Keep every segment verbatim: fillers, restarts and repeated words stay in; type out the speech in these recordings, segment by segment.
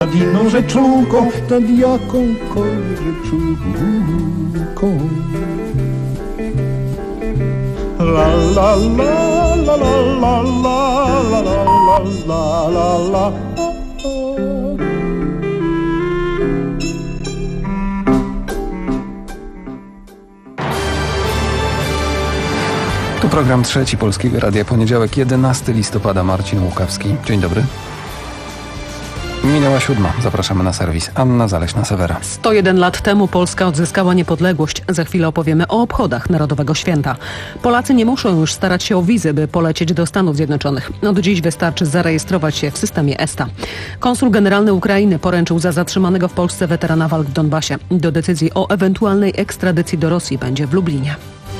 Nad inną rzeczówką, nad jakąkolwiek rzeczówką. La la la la la la la la la la la. Tu program trzeci Polskiego Radia, poniedziałek, jedenastego listopada, Marcin Łukawski. Dzień dobry. Minęła siódma. Zapraszamy na serwis. Anna Zaleśna-Sewera. sto jeden lat temu Polska odzyskała niepodległość. Za chwilę opowiemy o obchodach Narodowego Święta. Polacy nie muszą już starać się o wizy, by polecieć do Stanów Zjednoczonych. Od dziś wystarczy zarejestrować się w systemie ESTA. Konsul generalny Ukrainy poręczył za zatrzymanego w Polsce weterana walk w Donbasie. Do decyzji o ewentualnej ekstradycji do Rosji będzie w Lublinie.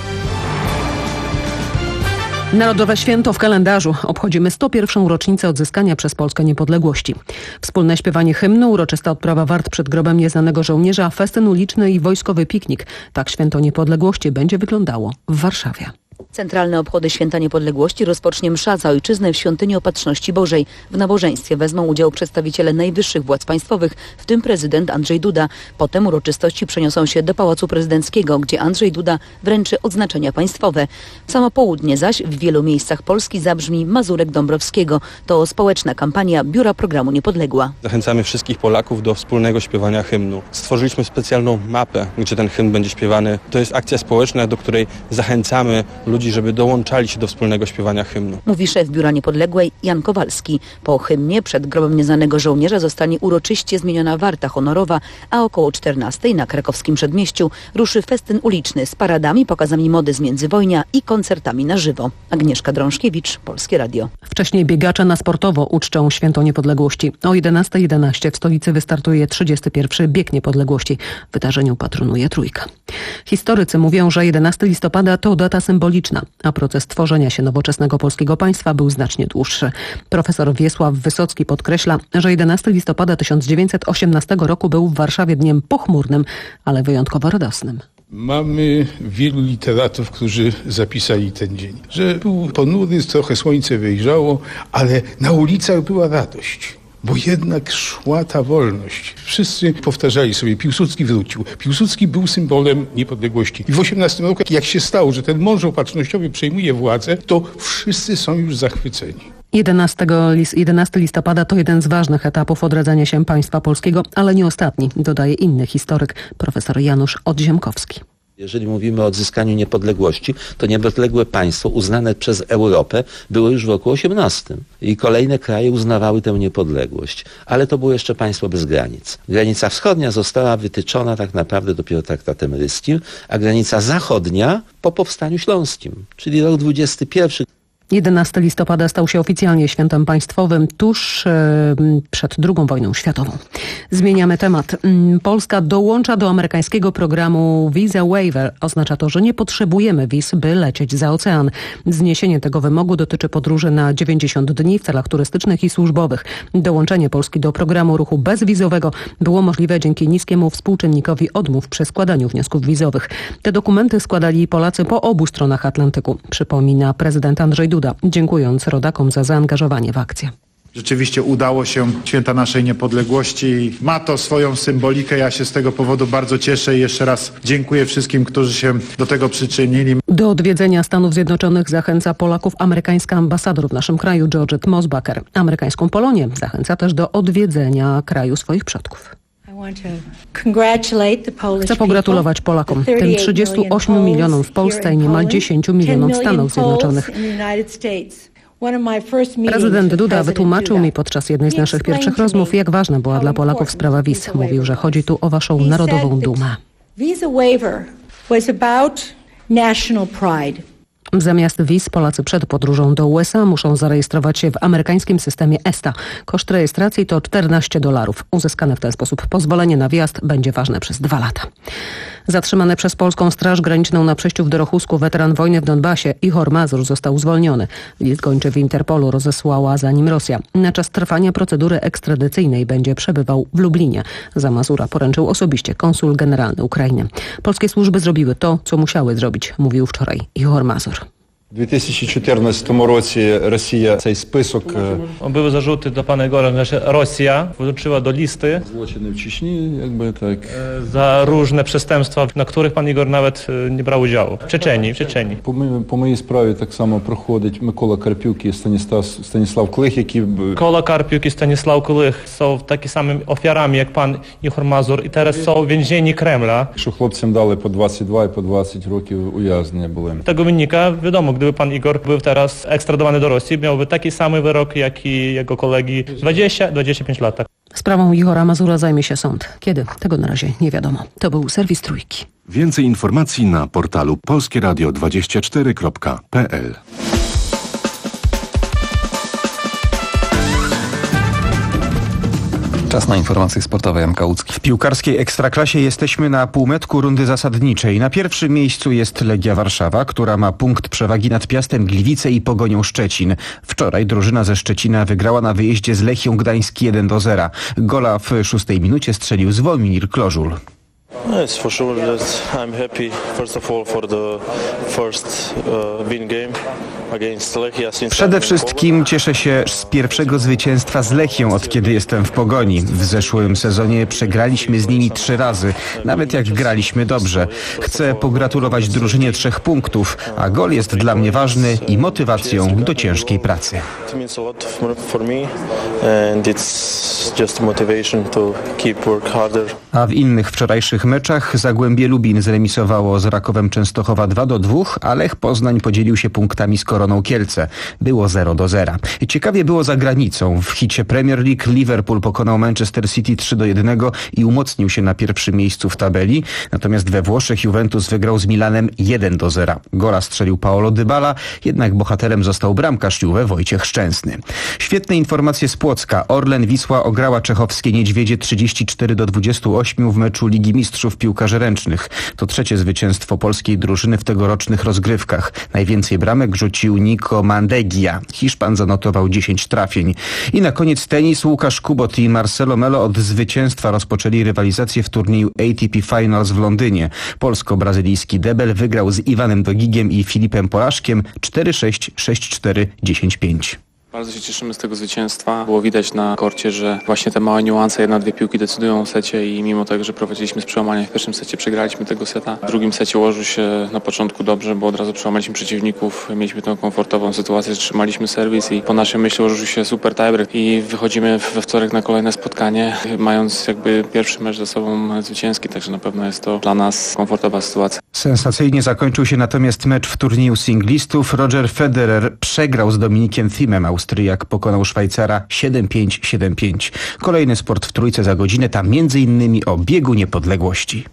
Narodowe święto w kalendarzu. Obchodzimy sto pierwszą rocznicę odzyskania przez Polskę niepodległości. Wspólne śpiewanie hymnu, uroczysta odprawa wart przed grobem nieznanego żołnierza, festyn uliczny i wojskowy piknik. Tak święto niepodległości będzie wyglądało w Warszawie. Centralne obchody Święta Niepodległości rozpocznie msza za ojczyznę w Świątyni Opatrzności Bożej. W nabożeństwie wezmą udział przedstawiciele najwyższych władz państwowych, w tym prezydent Andrzej Duda. Potem uroczystości przeniosą się do Pałacu Prezydenckiego, gdzie Andrzej Duda wręczy odznaczenia państwowe. W samo południe zaś w wielu miejscach Polski zabrzmi Mazurek Dąbrowskiego. To społeczna kampania Biura Programu Niepodległa. Zachęcamy wszystkich Polaków do wspólnego śpiewania hymnu. Stworzyliśmy specjalną mapę, gdzie ten hymn będzie śpiewany. To jest akcja społeczna, do której zachęcamy ludzi, żeby dołączali się do wspólnego śpiewania hymnu. Mówi szef Biura Niepodległej Jan Kowalski. Po hymnie przed grobem nieznanego żołnierza zostanie uroczyście zmieniona warta honorowa, a około czternastej na krakowskim przedmieściu ruszy festyn uliczny z paradami, pokazami mody z międzywojnia i koncertami na żywo. Agnieszka Drążkiewicz, Polskie Radio. Wcześniej biegacze na sportowo uczczą Święto Niepodległości. O jedenasta jedenaście w stolicy wystartuje trzydziesty pierwszy Bieg Niepodległości. Wydarzeniu patronuje Trójka. Historycy mówią, że jedenastego listopada to data symboliczna, a proces tworzenia się nowoczesnego polskiego państwa był znacznie dłuższy. Profesor Wiesław Wysocki podkreśla, że jedenastego listopada tysiąc dziewięćset osiemnastego roku był w Warszawie dniem pochmurnym, ale wyjątkowo radosnym. Mamy wielu literatów, którzy zapisali ten dzień, że był ponury, trochę słońce wyjrzało, ale na ulicach była radość. Bo jednak szła ta wolność. Wszyscy powtarzali sobie, Piłsudski wrócił. Piłsudski był symbolem niepodległości. I w osiemnastym roku, jak się stało, że ten mąż opatrznościowy przejmuje władzę, to wszyscy są już zachwyceni. jedenastego listopada to jeden z ważnych etapów odradzania się państwa polskiego, ale nie ostatni, dodaje inny historyk, profesor Janusz Odziemkowski. Jeżeli mówimy o odzyskaniu niepodległości, to niepodległe państwo uznane przez Europę było już w roku osiemnastym. I kolejne kraje uznawały tę niepodległość. Ale to było jeszcze państwo bez granic. Granica wschodnia została wytyczona tak naprawdę dopiero traktatem ryskim, a granica zachodnia po powstaniu śląskim, czyli rok dwudziesty pierwszy. jedenastego listopada stał się oficjalnie świętem państwowym tuż e, przed drugą wojną światową. Zmieniamy temat. Polska dołącza do amerykańskiego programu Visa Waiver. Oznacza to, że nie potrzebujemy wiz, by lecieć za ocean. Zniesienie tego wymogu dotyczy podróży na dziewięćdziesiąt dni w celach turystycznych i służbowych. Dołączenie Polski do programu ruchu bezwizowego było możliwe dzięki niskiemu współczynnikowi odmów przy składaniu wniosków wizowych. Te dokumenty składali Polacy po obu stronach Atlantyku, przypomina prezydent Andrzej Duda, dziękując rodakom za zaangażowanie w akcję. Rzeczywiście udało się święta naszej niepodległości i ma to swoją symbolikę. Ja się z tego powodu bardzo cieszę i jeszcze raz dziękuję wszystkim, którzy się do tego przyczynili. Do odwiedzenia Stanów Zjednoczonych zachęca Polaków amerykańska ambasador w naszym kraju Georgette Mosbacher. Amerykańską Polonię zachęca też do odwiedzenia kraju swoich przodków. Chcę pogratulować Polakom, tym trzydziestu ośmiu milionom w Polsce i niemal dziesięciu milionom w Stanach Zjednoczonych. Prezydent Duda wytłumaczył mi podczas jednej z naszych pierwszych rozmów, jak ważna była dla Polaków sprawa wiz. Mówił, że chodzi tu o waszą narodową dumę. Zamiast wiz Polacy przed podróżą do U S A muszą zarejestrować się w amerykańskim systemie ESTA. Koszt rejestracji to czternaście dolarów. Uzyskane w ten sposób pozwolenie na wjazd będzie ważne przez dwa lata. Zatrzymany przez polską Straż Graniczną na przejściu w Dorochusku weteran wojny w Donbasie Ihor Mazur został zwolniony. List gończy w Interpolu rozesłała za nim Rosja. Na czas trwania procedury ekstradycyjnej będzie przebywał w Lublinie. Za Mazura poręczył osobiście konsul generalny Ukrainy. Polskie służby zrobiły to, co musiały zrobić, mówił wczoraj Ihor Mazur. W dwa tysiące czternastym roku Rosja ten spisok... Były zarzuty do pana Igora, że Rosja włączyła do listy Złoczyny w Czeczni, jakby tak... za różne przestępstwa, na których pan Igor nawet nie brał udziału. W Czeczenii, w Czeczenii. Po, mojej, po mojej sprawie tak samo prochodzi Mikola Karpiuk i Stanisław, Stanisław Klych, які... Mikola Karpiuk i Stanisław Klych są takimi samymi ofiarami jak pan Igor Mazur i teraz są w więzieniu Kremla. Що хлопцям dali po dwadzieścia dwa i po dwadzieścia rokів ujawnienia byłem. Tego wynika, wiadomo, gdyby pan Igor był teraz ekstradowany do Rosji, miałby taki sam wyrok jak i jego kolegi dwadzieścia do dwudziestu pięciu lat. Sprawą Igora Mazura zajmie się sąd. Kiedy? Tego na razie nie wiadomo. To był serwis Trójki. Więcej informacji na portalu polskie radio dwadzieścia cztery kropka p l. Czas na informacje sportowe. Jan Kałucki. W piłkarskiej Ekstraklasie jesteśmy na półmetku rundy zasadniczej. Na pierwszym miejscu jest Legia Warszawa, która ma punkt przewagi nad Piastem Gliwice i Pogonią Szczecin. Wczoraj drużyna ze Szczecina wygrała na wyjeździe z Lechią Gdańsk jeden do zera. Gola w szóstej minucie strzelił Zwolmir Klożul. It's for sure that I'm happy first of all for the first uh, win game against Lechia. Przede wszystkim cieszę się z pierwszego zwycięstwa z Lechią, od kiedy jestem w Pogoni. W zeszłym sezonie przegraliśmy z nimi trzy razy, nawet jak graliśmy dobrze. Chcę pogratulować drużynie trzech punktów, a gol jest dla mnie ważny i motywacją do ciężkiej pracy. It means a lot for me and it's just motivation to keep work harder. A w innych wczorajszych meczach Zagłębie Lubin zremisowało z Rakowem Częstochowa dwa do dwóch, a Lech Poznań podzielił się punktami z Koroną Kielce. Było zero do zera. Ciekawie było za granicą. W hicie Premier League Liverpool pokonał Manchester City trzy do jednego i umocnił się na pierwszym miejscu w tabeli. Natomiast we Włoszech Juventus wygrał z Milanem jeden do zera. Gola strzelił Paolo Dybala, jednak bohaterem został bramkarz Juve Wojciech Szczęsny. Świetne informacje z Płocka. Orlen Wisła ograła czechowskie Niedźwiedzie trzydzieści cztery do dwudziestu ośmiu w meczu Ligi Mistrzów Piłkarzy Ręcznych. To trzecie zwycięstwo polskiej drużyny w tegorocznych rozgrywkach. Najwięcej bramek rzucił Nico Mandegia. Hiszpan zanotował dziesięć trafień. I na koniec tenis. Łukasz Kubot i Marcelo Melo od zwycięstwa rozpoczęli rywalizację w turnieju A T P Finals w Londynie. Polsko-brazylijski debel wygrał z Iwanem Dogigiem i Filipem Polaszkiem cztery sześć, sześć cztery, dziesięć pięć. Bardzo się cieszymy z tego zwycięstwa. Było widać na korcie, że właśnie te małe niuanse, jedna, dwie piłki decydują o secie i mimo tego, że prowadziliśmy z przełamania w pierwszym secie, przegraliśmy tego seta. W drugim secie ułożył się na początku dobrze, bo od razu przełamaliśmy przeciwników. Mieliśmy tę komfortową sytuację, że trzymaliśmy serwis i po naszej myśli ułożył się super tiebreak i wychodzimy we wtorek na kolejne spotkanie, mając jakby pierwszy mecz za sobą zwycięski, także na pewno jest to dla nas komfortowa sytuacja. Sensacyjnie zakończył się natomiast mecz w turnieju singlistów. Roger Federer przegrał z Dominikiem Thiem. Austriak pokonał Szwajcara siedem pięć, siedem pięć. Kolejny sport w Trójce za godzinę, tam między innymi o biegu niepodległości.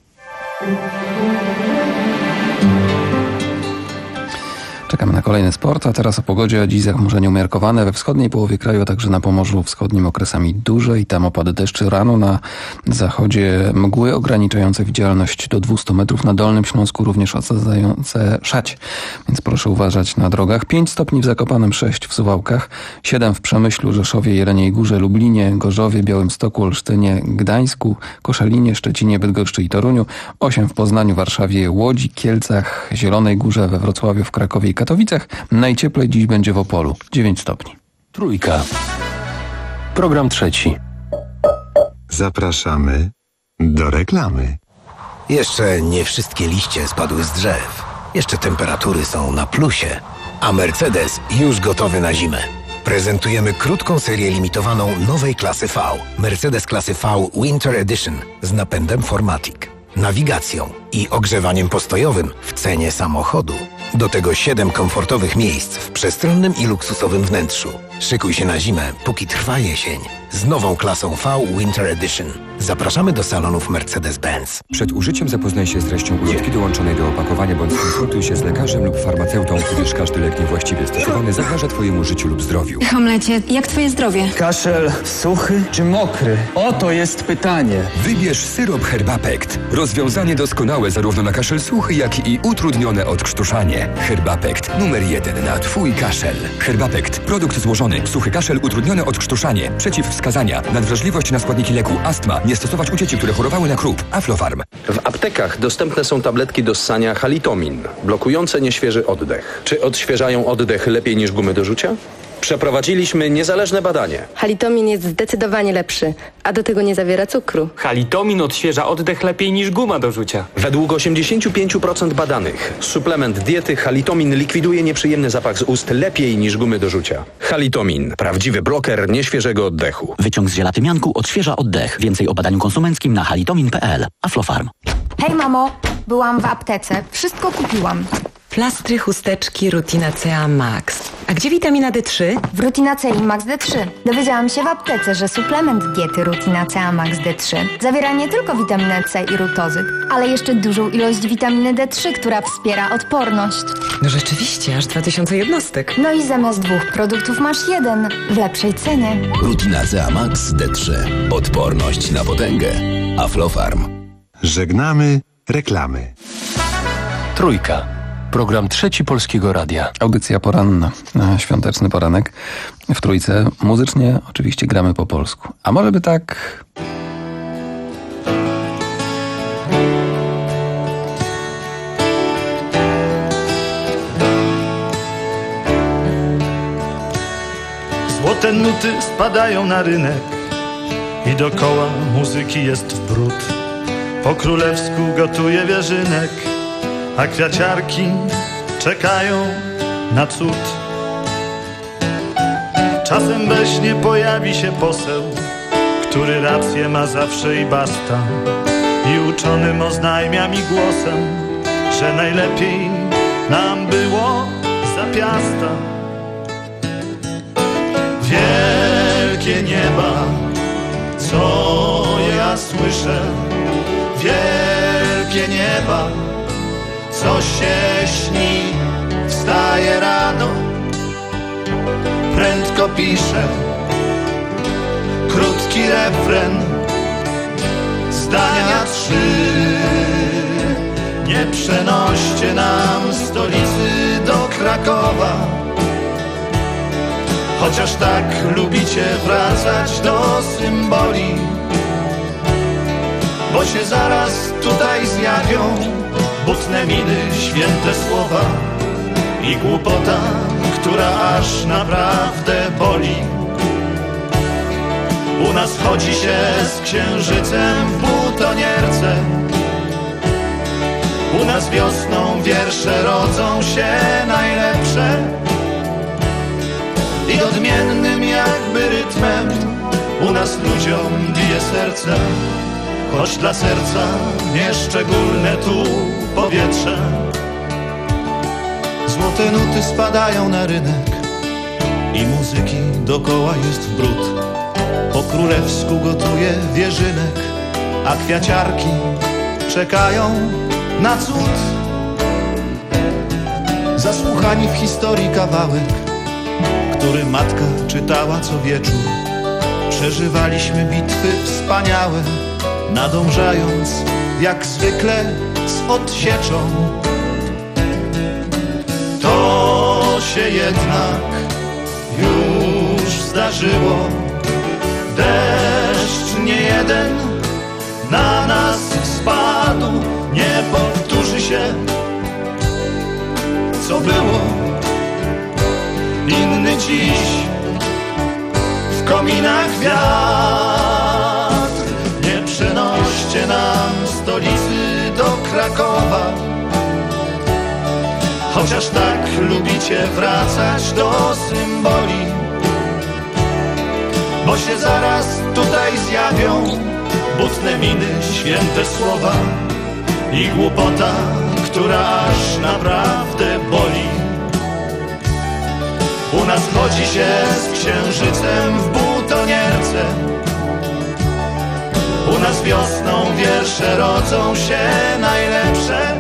Czekamy na kolejny sport, a teraz o pogodzie. Dziś zachmurzenie umiarkowane we wschodniej połowie kraju, a także na Pomorzu Wschodnim okresami duże i tam opady deszczy. Rano na zachodzie mgły ograniczające widzialność do dwustu metrów. Na Dolnym Śląsku również osadzające szać, więc proszę uważać na drogach. pięć stopni w Zakopanem, sześć w Suwałkach, siedem w Przemyślu, Rzeszowie, Jeleniej Górze, Lublinie, Gorzowie, Białymstoku, Olsztynie, Gdańsku, Koszalinie, Szczecinie, Bydgoszczy i Toruniu, osiem w Poznaniu, Warszawie, Łodzi, Kielcach, Zielonej Górze, we Wrocławiu, w Krakowie i Katowicach. Najcieplej dziś będzie w Opolu, dziewięć stopni. Trójka. Program trzeci. Zapraszamy do reklamy. Jeszcze nie wszystkie liście spadły z drzew. Jeszcze temperatury są na plusie. A Mercedes już gotowy na zimę. Prezentujemy krótką serię limitowaną nowej klasy V. Mercedes klasy V Winter Edition z napędem cztery matic, nawigacją i ogrzewaniem postojowym w cenie samochodu. Do tego siedem komfortowych miejsc w przestronnym i luksusowym wnętrzu. Szykuj się na zimę, póki trwa jesień. Z nową klasą V Winter Edition. Zapraszamy do salonów Mercedes-Benz. Przed użyciem zapoznaj się z treścią ulotki dołączonej do opakowania, bądź skonsultuj się z lekarzem lub farmaceutą, gdyż każdy lek niewłaściwie stosowany zagraża Twojemu życiu lub zdrowiu. Hamlecie, jak Twoje zdrowie? Kaszel suchy czy mokry? Oto jest pytanie. Wybierz syrop Herbapekt. Rozwiązanie doskonałe zarówno na kaszel suchy, jak i utrudnione odkrztuszanie. Nie, Herbapekt. Numer jeden na twój kaszel. Herbapekt. Produkt złożony. Suchy kaszel, utrudnione odkrztuszanie. Przeciwwskazania. Nadwrażliwość na składniki leku. Astma. Nie stosować u dzieci, które chorowały na krup. Aflofarm. W aptekach dostępne są tabletki do ssania Halitomin, blokujące nieświeży oddech. Czy odświeżają oddech lepiej niż gumy do rzucia? Przeprowadziliśmy niezależne badanie. Halitomin jest zdecydowanie lepszy, a do tego nie zawiera cukru. Halitomin odświeża oddech lepiej niż guma do rzucia. Według osiemdziesiąt pięć procent badanych suplement diety Halitomin likwiduje nieprzyjemny zapach z ust lepiej niż gumy do rzucia. Halitomin. Prawdziwy bloker nieświeżego oddechu. Wyciąg z ziela tymianku odświeża oddech. Więcej o badaniu konsumenckim na halitomin kropka p l. Aflofarm. Hej mamo, byłam w aptece. Wszystko kupiłam. Plastry, chusteczki, Rutina C A Max. A gdzie witamina D trzy? W Rutina C i Max D trzy. Dowiedziałam się w aptece, że suplement diety Rutina C A Max D trzy zawiera nie tylko witaminę C i rutozyt, ale jeszcze dużą ilość witaminy D trzy, która wspiera odporność. No rzeczywiście, aż dwa tysiące jednostek. No i zamiast dwóch produktów masz jeden w lepszej cenie. Rutina C A Max D trzy. Odporność na potęgę. Aflofarm. Żegnamy reklamy. Trójka. Program Trzeci Polskiego Radia. Audycja poranna, świąteczny poranek. W Trójce muzycznie oczywiście gramy po polsku. A może by tak... Złote nuty spadają na rynek i dokoła muzyki jest w bród. Po królewsku gotuje wierzynek, a kwiaciarki czekają na cud. Czasem we śnie pojawi się poseł, który rację ma zawsze i basta, i uczonym oznajmia mi głosem, że najlepiej nam było za piasta. Wielkie nieba, co ja słyszę, wielkie nieba, co się śni, wstaje rano, prędko pisze krótki refren, zdania trzy. Nie przenoście nam stolicy do Krakowa, chociaż tak lubicie wracać do symboli, bo się zaraz tutaj zjawią butne miny, święte słowa i głupota, która aż naprawdę boli. U nas chodzi się z księżycem w butonierce, u nas wiosną wiersze rodzą się najlepsze i odmiennym jakby rytmem u nas ludziom bije serce, choć dla serca nieszczególne tu powietrze. Złote nuty spadają na rynek i muzyki dokoła jest w bród. Po królewsku gotuje wierzynek, a kwiaciarki czekają na cud. Zasłuchani w historii kawałek, który matka czytała co wieczór. Przeżywaliśmy bitwy wspaniałe, nadążając jak zwykle z odsieczą. To się jednak już zdarzyło, deszcz nie jeden na nas spadł, nie powtórzy się co było. Inny dziś w kominach wiatr, nie przenoście nam stolicy do Krakowa, chociaż tak lubicie wracać do symboli, bo się zaraz tutaj zjawią butne miny, święte słowa i głupota, która aż naprawdę boli. U nas chodzi się z księżycem w butonierce, u nas wiosną wiersze rodzą się najlepsze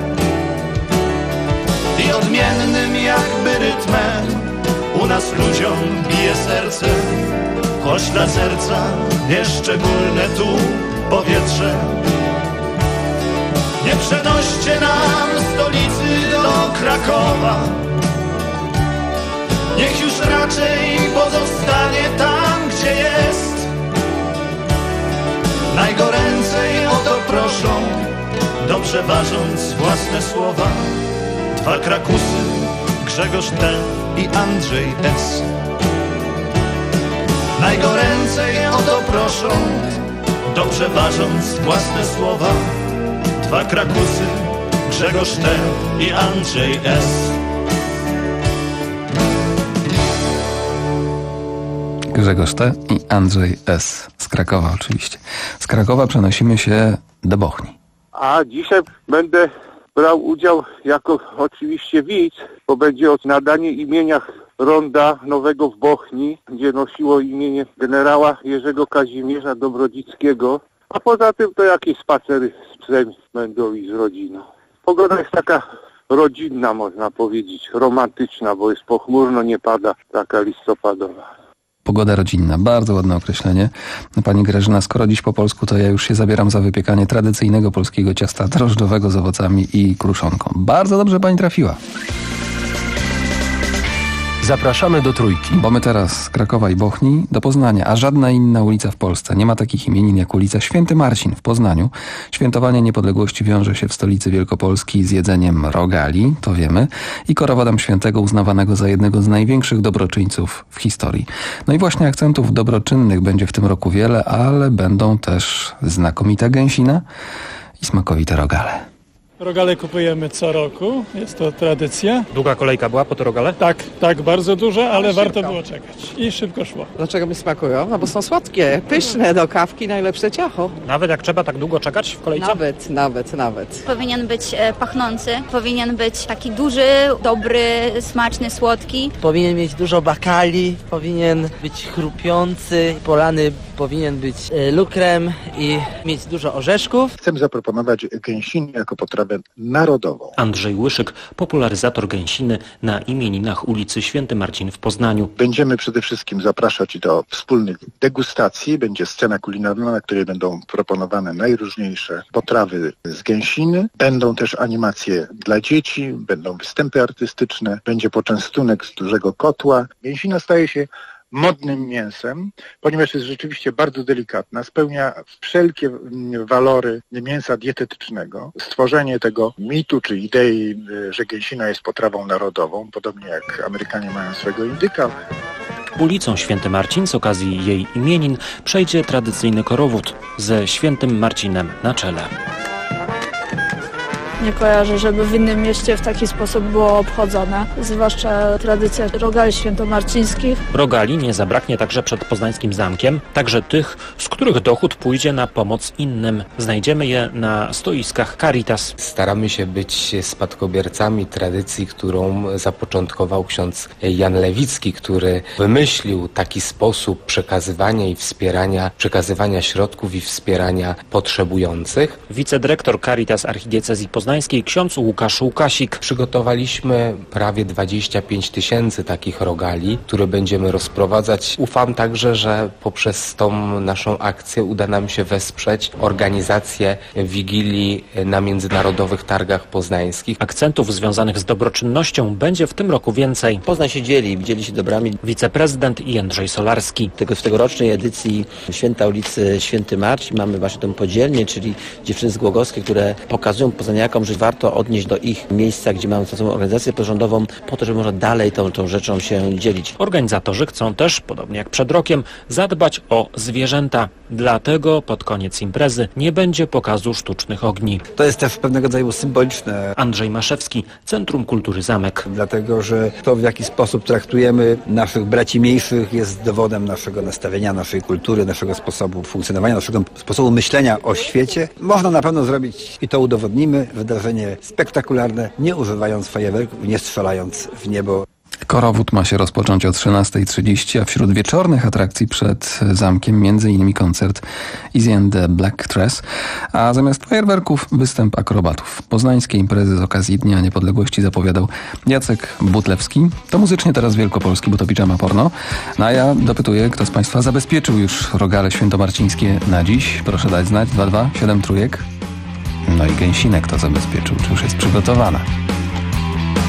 i odmiennym jakby rytmem u nas ludziom bije serce, choć dla serca nieszczególne tu powietrze. Nie przenoście nam stolicy do Krakowa. Niech już raczej pozostanie tam, gdzie jest. Najgoręcej o to proszą, dobrze ważąc własne słowa, dwa Krakusy, Grzegorz T. i Andrzej S. Najgoręcej o to proszą, dobrze ważąc własne słowa, dwa Krakusy, Grzegorz T. i Andrzej S. Grzegorz T. i Andrzej S. Z Krakowa oczywiście. Z Krakowa przenosimy się do Bochni. A dzisiaj będę brał udział jako oczywiście widz, bo będzie od nadanie imienia ronda nowego w Bochni, gdzie nosiło imię generała Jerzego Kazimierza Dobrodzickiego. A poza tym to jakieś spacery z psem będą i z rodziną. Pogoda jest taka rodzinna, można powiedzieć, romantyczna, bo jest pochmurno, nie pada, taka listopadowa. Pogoda rodzinna, bardzo ładne określenie. Pani Grażyna, skoro dziś po polsku, to ja już się zabieram za wypiekanie tradycyjnego polskiego ciasta drożdżowego z owocami i kruszonką. Bardzo dobrze pani trafiła. Zapraszamy do Trójki. Bo my teraz z Krakowa i Bochni do Poznania, a żadna inna ulica w Polsce nie ma takich imienin jak ulica Święty Marcin w Poznaniu. Świętowanie niepodległości wiąże się w stolicy Wielkopolski z jedzeniem rogali, to wiemy, i korowodem świętego uznawanego za jednego z największych dobroczyńców w historii. No i właśnie akcentów dobroczynnych będzie w tym roku wiele, ale będą też znakomita gęsina i smakowite rogale. Rogale kupujemy co roku, jest to tradycja. Długa kolejka była po te rogale? Tak, tak, bardzo duża, ale, ale warto było czekać. I szybko szło. Dlaczego mi smakują? No bo są słodkie, pyszne, do kawki najlepsze ciacho. Nawet jak trzeba tak długo czekać w kolejce? Nawet, nawet, nawet. Powinien być pachnący, powinien być taki duży, dobry, smaczny, słodki. Powinien mieć dużo bakali, powinien być chrupiący, polany powinien być lukrem i mieć dużo orzeszków. Chcemy zaproponować gęsinę jako potrawę narodową. Andrzej Łyszyk, popularyzator gęsiny na imieninach ulicy Święty Marcin w Poznaniu. Będziemy przede wszystkim zapraszać do wspólnych degustacji. Będzie scena kulinarna, na której będą proponowane najróżniejsze potrawy z gęsiny. Będą też animacje dla dzieci, będą występy artystyczne, będzie poczęstunek z dużego kotła. Gęsina staje się modnym mięsem, ponieważ jest rzeczywiście bardzo delikatna, spełnia wszelkie walory mięsa dietetycznego. Stworzenie tego mitu czy idei, że gęsina jest potrawą narodową, podobnie jak Amerykanie mają swego indyka. Ulicą Święty Marcin z okazji jej imienin przejdzie tradycyjny korowód ze Świętym Marcinem na czele. Nie kojarzę, żeby w innym mieście w taki sposób było obchodzone, zwłaszcza tradycja rogali świętomarcińskich. Rogali nie zabraknie także przed poznańskim zamkiem, także tych, z których dochód pójdzie na pomoc innym. Znajdziemy je na stoiskach Caritas. Staramy się być spadkobiercami tradycji, którą zapoczątkował ksiądz Jan Lewicki, który wymyślił taki sposób przekazywania i wspierania, przekazywania środków i wspierania potrzebujących. Wicedyrektor Caritas Archidiecezji Poznańskiej ksiądz Łukasz Łukasik. Przygotowaliśmy prawie dwadzieścia pięć tysięcy takich rogali, które będziemy rozprowadzać. Ufam także, że poprzez tą naszą akcję uda nam się wesprzeć organizację Wigilii na Międzynarodowych Targach Poznańskich. Akcentów związanych z dobroczynnością będzie w tym roku więcej. Poznań się dzieli, dzieli się dobrami. Wiceprezydent Jędrzej Solarski. Tego, w tegorocznej edycji Święta ulicy Święty Marcin mamy właśnie tę podzielnię, czyli dziewczyny z Głogowskiej, które pokazują poznaniakom, że warto odnieść do ich miejsca, gdzie mamy tą organizację pozarządową, po to, żeby można dalej tą, tą rzeczą się dzielić. Organizatorzy chcą też, podobnie jak przed rokiem, zadbać o zwierzęta. Dlatego pod koniec imprezy nie będzie pokazu sztucznych ogni. To jest też pewnego rodzaju symboliczne. Andrzej Maszewski, Centrum Kultury Zamek. Dlatego, że to, w jaki sposób traktujemy naszych braci mniejszych, jest dowodem naszego nastawienia, naszej kultury, naszego sposobu funkcjonowania, naszego sposobu myślenia o świecie. Można na pewno zrobić, i to udowodnimy, wydarzenie spektakularne, nie używając fajerwerków, nie strzelając w niebo. Korowód ma się rozpocząć o trzynasta trzydzieści, a wśród wieczornych atrakcji przed zamkiem między innymi koncert Easy and the Black Dress, a zamiast fajerwerków występ akrobatów. Poznańskie imprezy z okazji Dnia Niepodległości zapowiadał Jacek Butlewski. To muzycznie teraz wielkopolski, bo to pijama porno. No a ja dopytuję, kto z Państwa zabezpieczył już rogale świętomarcińskie na dziś. Proszę dać znać, dwa dwa siedem trójek. No i gęsinę kto zabezpieczył, czy już jest przygotowana.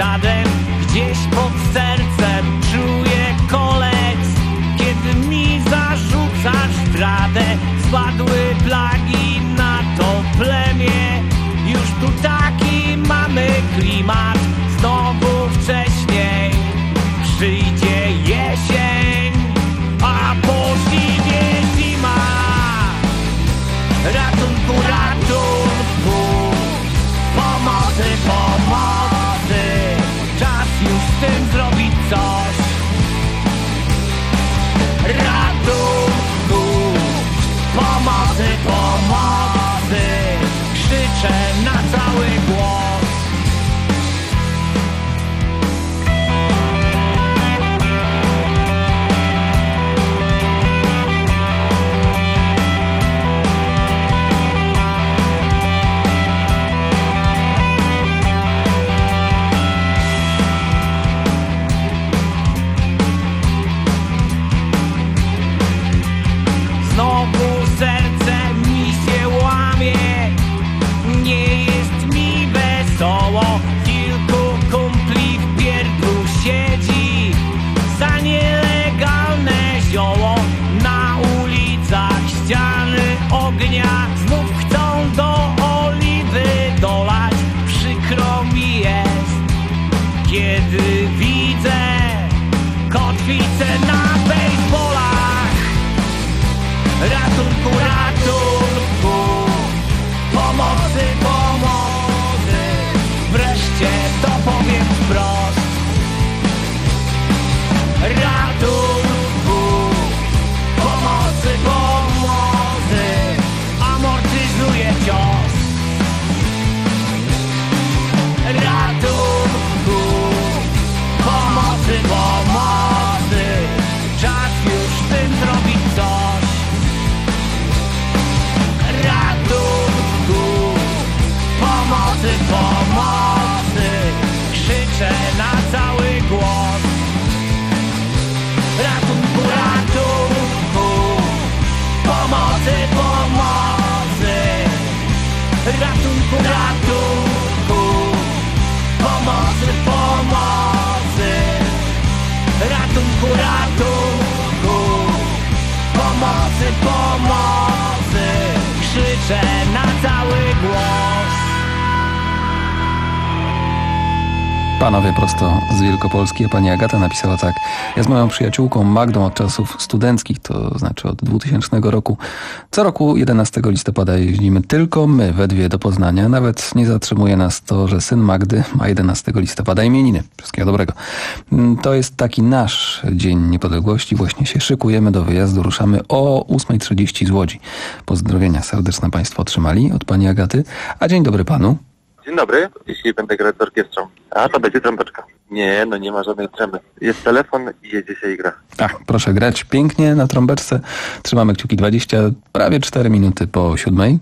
zadem, gdzieś pod sercem czuję kolec. Kiedy mi zarzucasz zdradę, spadły plagi na to plemię. Już tu taki mamy klimat, znowu wcześniej przyjdzie jesień, a po zimie zima. Ratunku, ratunku, pomocy, pomocy, czas już z tym zrobić coś. Ratunku, pomocy, pomocy, krzyczę na cały głos. Znowu serce mi się łamie, nie jest mi wesoło. Kilku kumpli w pierdlu siedzi za nielegalne zioło. Na ulicach ściany ognia znów chcą do oliwy dolać. Przykro mi jest, kiedy widzę kotwicę na bejsbolach. Ratunku, ratunku, pomocy, pomocy, wreszcie to powiem wprost. Ratunku, pomocy, pomocy, amortyzuje cios. Ratunku, pomocy, pomocy, czas już z tym zrobić coś. Ratunku, pomocy, pomocy, krzyczę na cały głos. Ratunku, ratunku, pomocy, pomocy, ratunku, ratunku, pomocy, pomocy, ratunku, ratunku, pomocy, pomocy, krzyczę na cały głos. Panowie prosto z Wielkopolski, a pani Agata napisała tak. Ja z moją przyjaciółką Magdą od czasów studenckich, to znaczy od dwutysięcznego roku, co roku jedenastego listopada jeździmy tylko my we dwie do Poznania. Nawet nie zatrzymuje nas to, że syn Magdy ma jedenastego listopada imieniny. Wszystkiego dobrego. To jest taki nasz Dzień Niepodległości. Właśnie się szykujemy do wyjazdu. Ruszamy o ósma trzydzieści z Łodzi. Pozdrowienia serdeczne państwo otrzymali od pani Agaty. A dzień dobry panu. Dzień dobry, jeśli będę grać z orkiestrą. A to będzie trąbeczka. Nie, no nie ma żadnej tręby. Jest telefon i jedzie się i gra. Tak, proszę grać pięknie na trąbeczce. Trzymamy kciuki. Dwadzieścia, prawie cztery minuty po siódmej.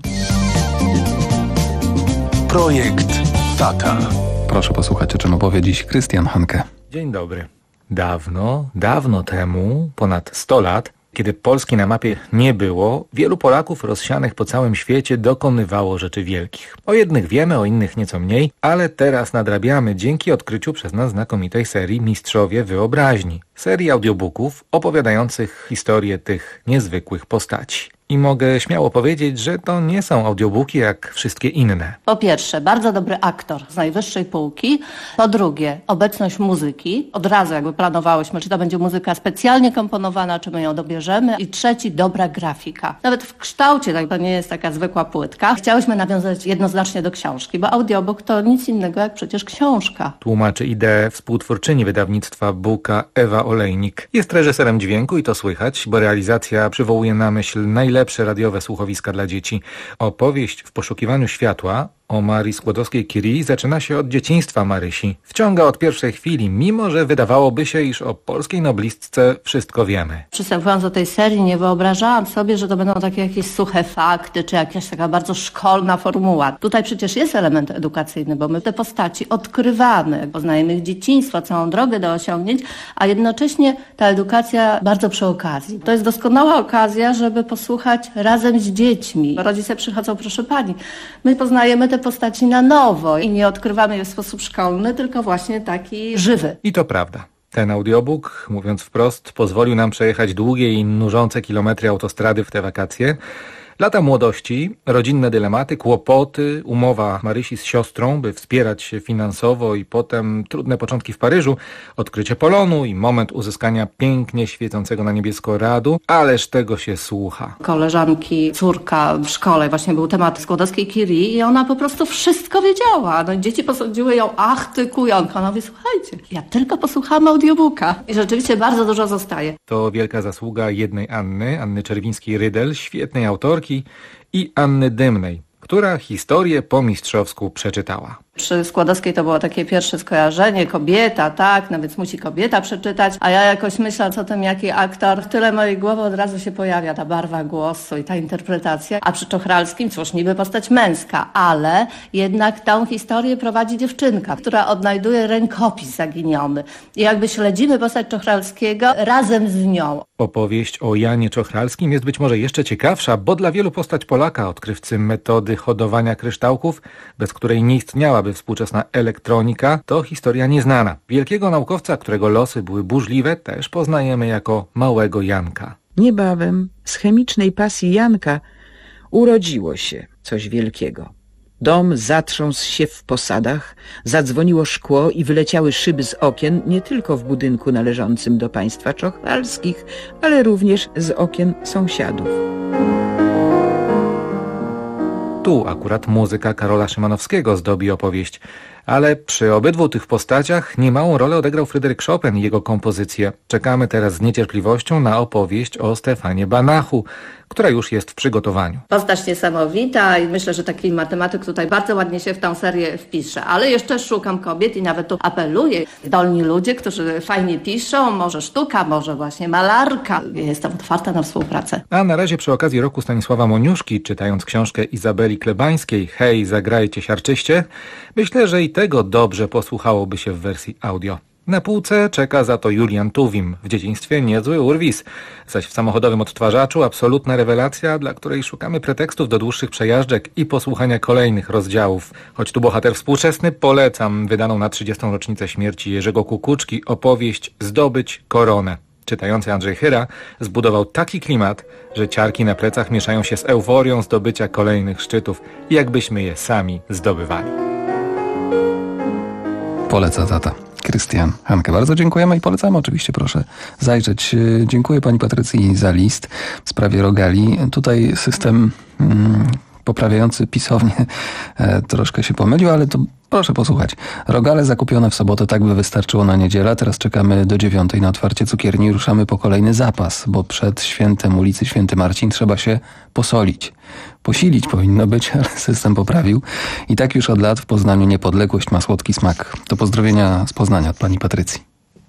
Projekt Tata. Proszę posłuchać, o czym opowie dziś Krystian Hanke. Dzień dobry. Dawno, dawno temu, ponad sto lat, kiedy Polski na mapie nie było, wielu Polaków rozsianych po całym świecie dokonywało rzeczy wielkich. O jednych wiemy, o innych nieco mniej, ale teraz nadrabiamy dzięki odkryciu przez nas znakomitej serii Mistrzowie Wyobraźni. Serii audiobooków opowiadających historię tych niezwykłych postaci. I mogę śmiało powiedzieć, że to nie są audiobooki jak wszystkie inne. Po pierwsze, bardzo dobry aktor z najwyższej półki. Po drugie, obecność muzyki. Od razu jakby planowałyśmy, czy to będzie muzyka specjalnie komponowana, czy my ją dobierzemy. I trzeci, dobra grafika. Nawet w kształcie, tak, to nie jest taka zwykła płytka. Chciałyśmy nawiązać jednoznacznie do książki, bo audiobook to nic innego jak przecież książka. Tłumaczy ideę współtwórczyni wydawnictwa Buka Ewa Olejnik. Jest reżyserem dźwięku i to słychać, bo realizacja przywołuje na myśl najlepsze lepsze radiowe słuchowiska dla dzieci. Opowieść w poszukiwaniu światła o Marii Skłodowskiej-Curie zaczyna się od dzieciństwa Marysi. Wciąga od pierwszej chwili, mimo że wydawałoby się, iż o polskiej noblistce wszystko wiemy. Przystępując do tej serii, nie wyobrażałam sobie, że to będą takie jakieś suche fakty, czy jakaś taka bardzo szkolna formuła. Tutaj przecież jest element edukacyjny, bo my te postaci odkrywamy, poznajemy ich dzieciństwo, całą drogę do osiągnięć, a jednocześnie ta edukacja bardzo przy okazji. To jest doskonała okazja, żeby posłuchać razem z dziećmi. Rodzice przychodzą, proszę pani, my poznajemy te te postaci na nowo i nie odkrywamy je w sposób szkolny, tylko właśnie taki żywy. I to prawda. Ten audiobook, mówiąc wprost, pozwolił nam przejechać długie i nużące kilometry autostrady w te wakacje. Lata młodości, rodzinne dylematy, kłopoty, umowa Marysi z siostrą, by wspierać się finansowo i potem trudne początki w Paryżu, odkrycie Polonu i moment uzyskania pięknie świecącego na niebiesko radu, ależ tego się słucha. Koleżanki, córka w szkole, właśnie był temat skłodowskiej Curie i ona po prostu wszystko wiedziała. No, dzieci posądziły ją, ach ty kujonka. Ona mówi, słuchajcie, ja tylko posłuchałam audiobooka i rzeczywiście bardzo dużo zostaje. To wielka zasługa jednej Anny, Anny Czerwińskiej-Rydel, świetnej autorki, i Anny Dymnej, która historię po mistrzowsku przeczytała. Przy Skłodowskiej to było takie pierwsze skojarzenie, kobieta, tak, no więc musi kobieta przeczytać, a ja jakoś myślę, co tym jaki aktor, w tyle mojej głowy od razu się pojawia ta barwa głosu i ta interpretacja, a przy Czochralskim, cóż, niby postać męska, ale jednak tą historię prowadzi dziewczynka, która odnajduje rękopis zaginiony i jakby śledzimy postać Czochralskiego razem z nią. Opowieść o Janie Czochralskim jest być może jeszcze ciekawsza, bo dla wielu postać Polaka, odkrywcy metody hodowania kryształków, bez której nie istniałaby współczesna elektronika, to historia nieznana. Wielkiego naukowca, którego losy były burzliwe, też poznajemy jako małego Janka. Niebawem z chemicznej pasji Janka urodziło się coś wielkiego. Dom zatrząsł się w posadach, zadzwoniło szkło i wyleciały szyby z okien nie tylko w budynku należącym do państwa Czochralskich, ale również z okien sąsiadów. Tu akurat muzyka Karola Szymanowskiego zdobi opowieść, ale przy obydwu tych postaciach niemałą rolę odegrał Fryderyk Chopin i jego kompozycje. Czekamy teraz z niecierpliwością na opowieść o Stefanie Banachu, która już jest w przygotowaniu. Postać niesamowita i myślę, że taki matematyk tutaj bardzo ładnie się w tę serię wpisze, ale jeszcze szukam kobiet i nawet tu apeluję. Zdolni ludzie, którzy fajnie piszą, może sztuka, może właśnie malarka. Jestem otwarta na współpracę. A na razie przy okazji roku Stanisława Moniuszki, czytając książkę Izabeli Klebańskiej Hej, zagrajcie siarczyście, myślę, że i tego dobrze posłuchałoby się w wersji audio. Na półce czeka za to Julian Tuwim, w dzieciństwie niezły urwis, zaś w samochodowym odtwarzaczu absolutna rewelacja, dla której szukamy pretekstów do dłuższych przejażdżek i posłuchania kolejnych rozdziałów. Choć tu bohater współczesny, polecam wydaną na trzydziestą rocznicę śmierci Jerzego Kukuczki opowieść Zdobyć koronę. Czytający Andrzej Chyra zbudował taki klimat, że ciarki na plecach mieszają się z euforią zdobycia kolejnych szczytów, jakbyśmy je sami zdobywali. Poleca tata. Krystian, Hankę, bardzo dziękujemy i polecamy oczywiście, proszę zajrzeć. Dziękuję pani Patrycji za list w sprawie rogali. Tutaj system hmm, poprawiający pisownię e, troszkę się pomylił, ale to proszę posłuchać. Rogale zakupione w sobotę tak by wystarczyło na niedzielę. Teraz czekamy do dziewiątej na otwarcie cukierni i ruszamy po kolejny zapas, bo przed świętem ulicy Święty Marcin trzeba się posolić. Posilić powinno być, ale system poprawił. I tak już od lat w Poznaniu niepodległość ma słodki smak. To pozdrowienia z Poznania od pani Patrycji.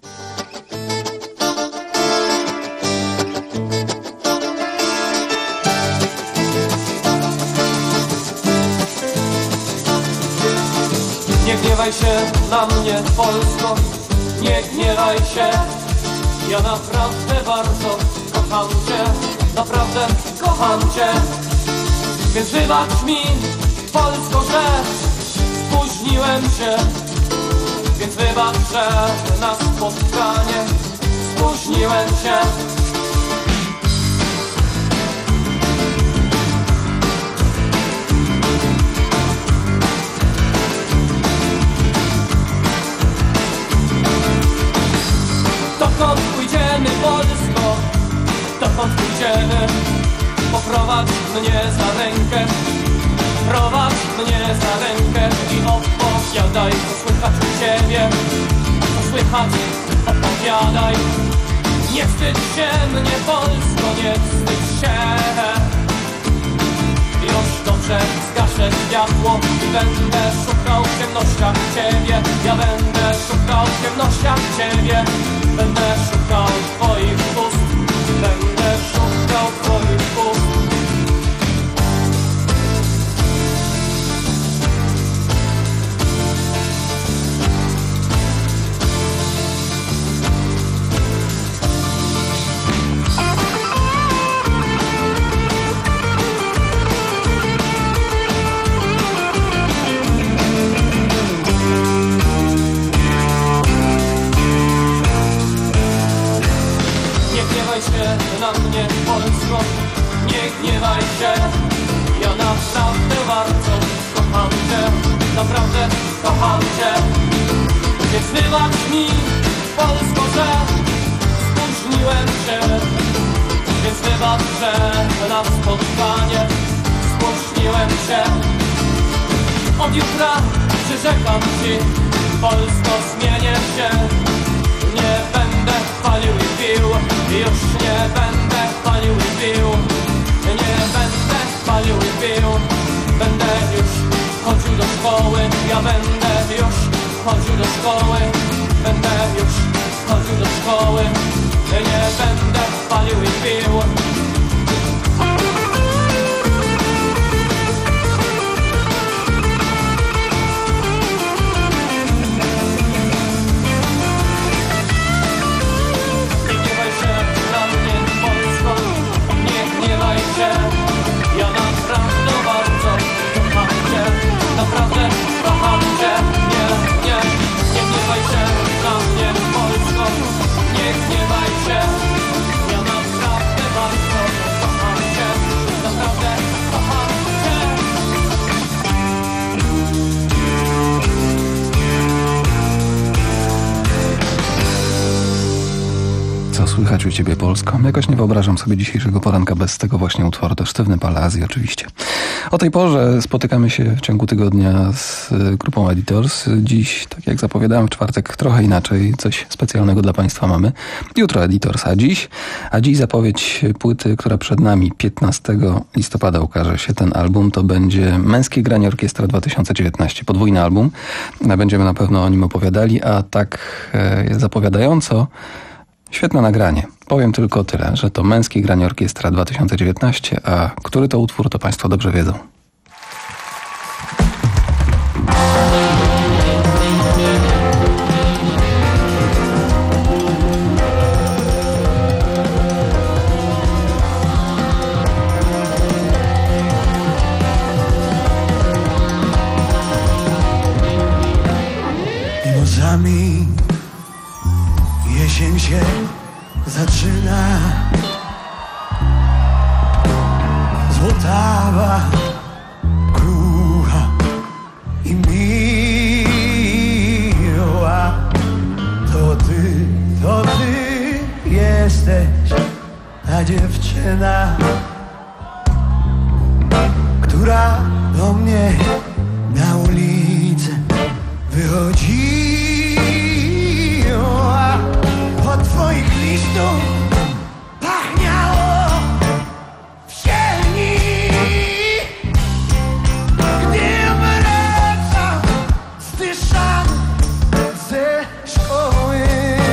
Nie gniewaj się na mnie, Polsko, nie gniewaj się. Ja naprawdę bardzo kocham cię, naprawdę kocham cię. Więc wybacz mi, Polsko, że spóźniłem się. Więc wybacz, że na spotkanie spóźniłem się. Dokąd pójdziemy, Polsko? Dokąd pójdziemy? Poprowadź mnie za rękę, prowadź mnie za rękę i opowiadaj, co słychać u ciebie, co słychać, opowiadaj. Nie wstydź się mnie, Polsko, nie wstydź się. Już dobrze zgaszę światło i będę szukał w ciemnościach ciebie. Ja będę szukał w ciemnościach ciebie. Będę szukał twoich ust. Będę szukał twoich ust. na mnie, Polsko, nie gniewaj się. Ja naprawdę bardzo kocham cię, naprawdę kocham cię. Więc wybacz mi, Polsko, że spóźniłem się. Więc wybacz, że na spotkanie spóźniłem się. Od jutra przyrzekam ci, Polsko, zmienię się. Nie będę palił i pił, już nie będę palił i pił. Nie będę palił i pił, będę już chodził do szkoły. Ja będę już chodził do szkoły, będę już chodził do szkoły. Nie będę palił i pił. Ja naprawdę bardzo kocham cię, naprawdę kocham cię. Nie, nie, nie gniewaj się na mnie, Polsko, nie gniewaj się. Ja naprawdę bardzo kocham cię, naprawdę kocham cię. Co słychać u ciebie, Polsko? Jakoś nie wyobrażam sobie dzisiejszego poranka bez tego właśnie utworu. To Sztywny Pal Azji oczywiście. O tej porze spotykamy się w ciągu tygodnia z grupą Editors. Dziś, tak jak zapowiadałem, w czwartek trochę inaczej. Coś specjalnego dla Państwa mamy. Jutro Editors, a dziś? A dziś zapowiedź płyty, która przed nami. piętnastego listopada ukaże się ten album. To będzie Męskie Granie Orkiestra dwa tysiące dziewiętnaście. Podwójny album. Będziemy na pewno o nim opowiadali, a tak e, zapowiadająco świetne nagranie. Powiem tylko tyle, że to Męskie Granie Orkiestra dwa tysiące dziewiętnaście, a który to utwór, to Państwo dobrze wiedzą. Mimozami jesień się zaczyna, złotawa, krucha i miła. To ty, to ty jesteś ta dziewczyna, która do mnie na ulicę wychodzi. Od twoich listów pachniało w sieni. Gdy wracam zdyszany ze szkoły,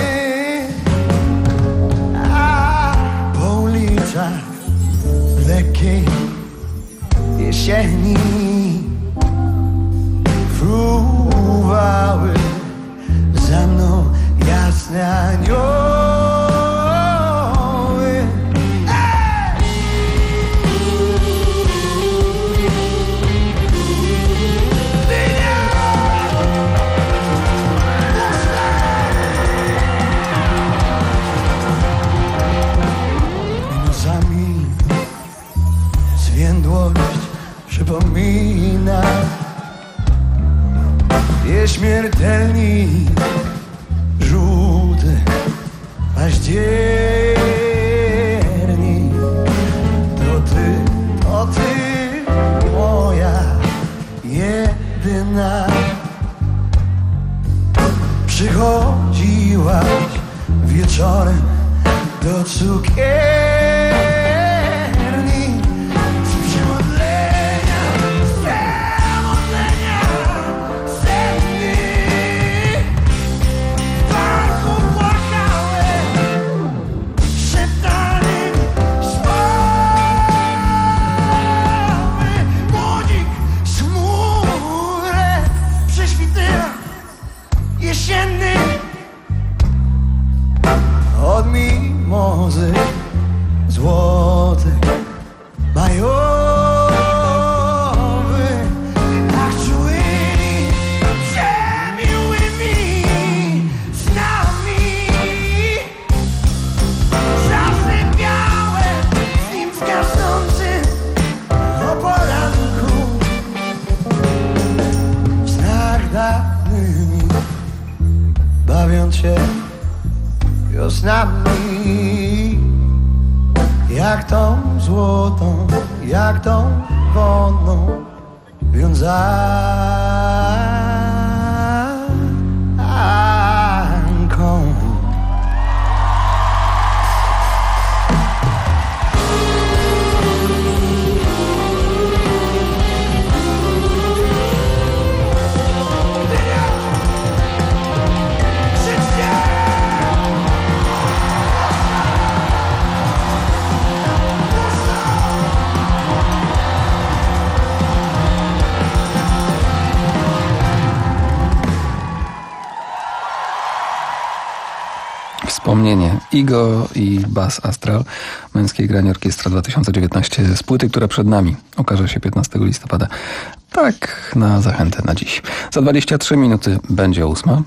a po ulicach lekkiej jesieni fruwały za mną jasne anioły. Minusami zwiędłość przypomina nieśmiertelni żółty październik. To ty, to ty, moja jedyna. Przychodziłaś wieczorem do cukierni z przemodlenia, z przemodlenia setny. W parku płakałem, szeptany słowy. Młodzik chmurę prześwitywa jesienny od mimozy. z nami. Jak tą złotą, jak tą wonną wiązanką. Wspomnienie Igo i Bass Astral, męskiej granie orkiestra dwa tysiące dziewiętnaście z płyty, która przed nami ukaże się piętnastego listopada. Tak, na zachętę na dziś. Za dwadzieścia trzy minuty będzie ósma.